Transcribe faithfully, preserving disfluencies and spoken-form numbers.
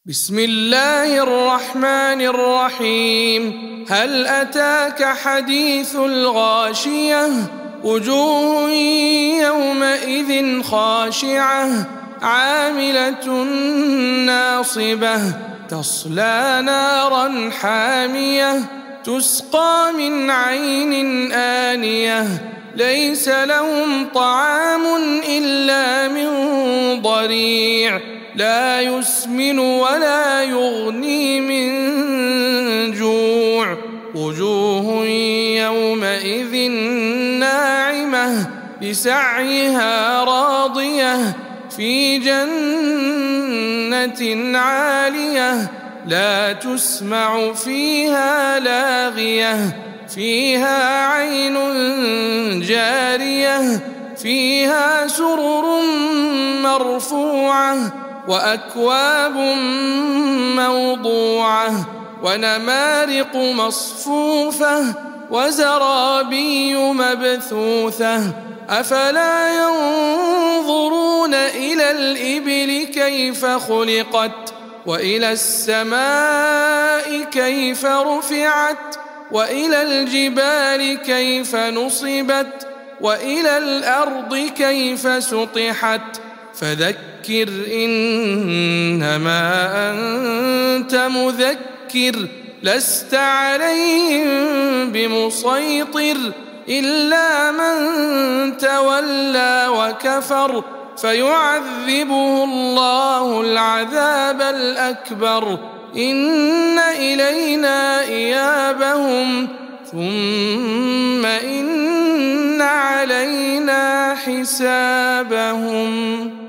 بسم الله الرحمن الرحيم. هل أتاك حديث الغاشية؟ وجوه يومئذ خاشعة عاملة ناصبة تصلى نارا حامية تسقى من عين آنية ليس لهم طعام إلا من ضريع لا يسمن ولا يغني من جوع. وجوه يومئذ ناعمة لسعيها راضية في جنة عالية لا تسمع فيها لاغية فيها عين جارية فيها سرر مرفوعة وأكواب موضوعة ونمارق مصفوفة وزرابي مبثوثة. أفلا ينظرون إلى الإبل كيف خلقت وإلى السماء كيف رفعت وإلى الجبال كيف نصبت وإلى الأرض كيف سطحت. فذكر إنما أنت مذكر لست عليهم بمسيطر إلا من تولى وكفر فيعذبه الله العذاب الأكبر. إن إلينا إيابهم ثم إن علينا حسابهم.